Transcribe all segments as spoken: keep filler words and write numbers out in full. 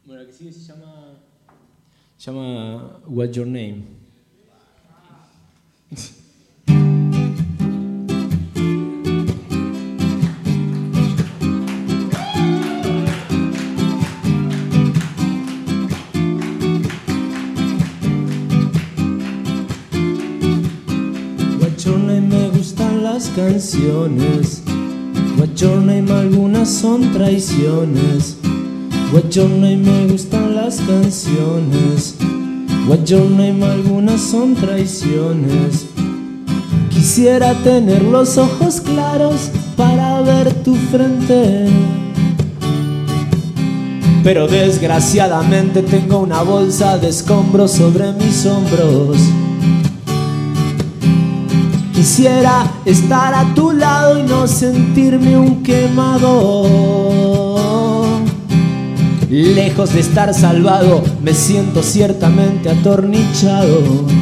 Bueno, la que sigue se llama... Se llama What's Your Name. What's Your Name, me gustan las canciones. What's Your Name, algunas son traiciones. What's Your Name, me gustan las canciones. What's Your Name, algunas son traiciones. Quisiera tener los ojos claros para ver tu frente, pero desgraciadamente tengo una bolsa de escombros sobre mis hombros. Quisiera estar a tu lado y no sentirme un quemado. Lejos de estar salvado, me siento ciertamente atornillado.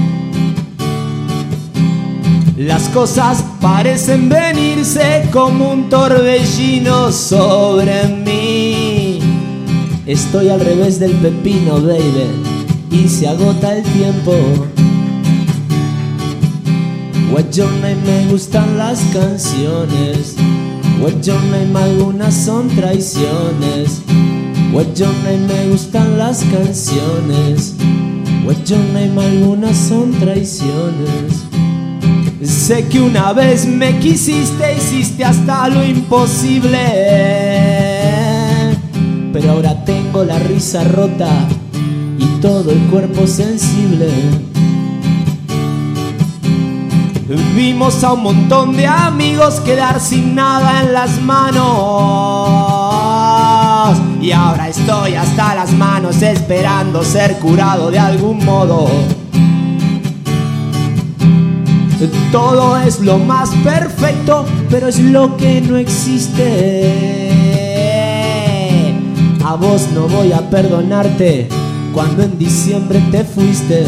Las cosas parecen venirse como un torbellino sobre mí. Estoy al revés del pepino, baby, y se agota el tiempo. What's Your Name, me gustan las canciones. What's Your Name, algunas son traiciones. What's Your Name, me gustan las canciones. What's Your Name, algunas son traiciones. Sé que una vez me quisiste, hiciste hasta lo imposible, pero ahora tengo la risa rota y todo el cuerpo sensible. Vimos a un montón de amigos quedar sin nada en las manos, y ahora estoy hasta las manos esperando ser curado de algún modo. Todo es lo más perfecto, pero es lo que no existe. A vos no voy a perdonarte cuando en diciembre te fuiste.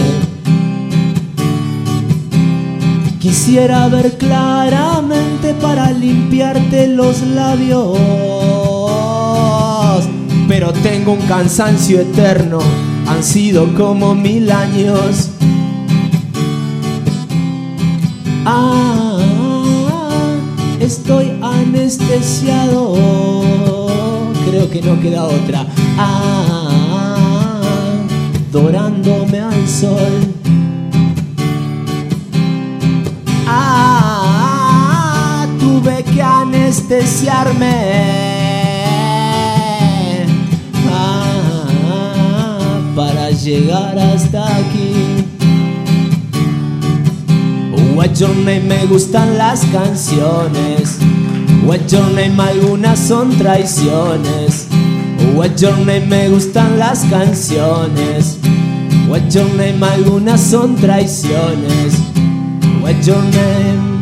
Quisiera ver claramente para limpiarte los labios, pero tengo un cansancio eterno, han sido como mil años. Ah, estoy anestesiado, creo que no queda otra. Ah, dorándome al sol. Ah, tuve que anestesiarme. Ah, para llegar hasta aquí. What's Your Name, me gustan las canciones. What's Your Name, algunas son traiciones. What's Your Name, me gustan las canciones. What's Your Name, algunas son traiciones. What's Your Name.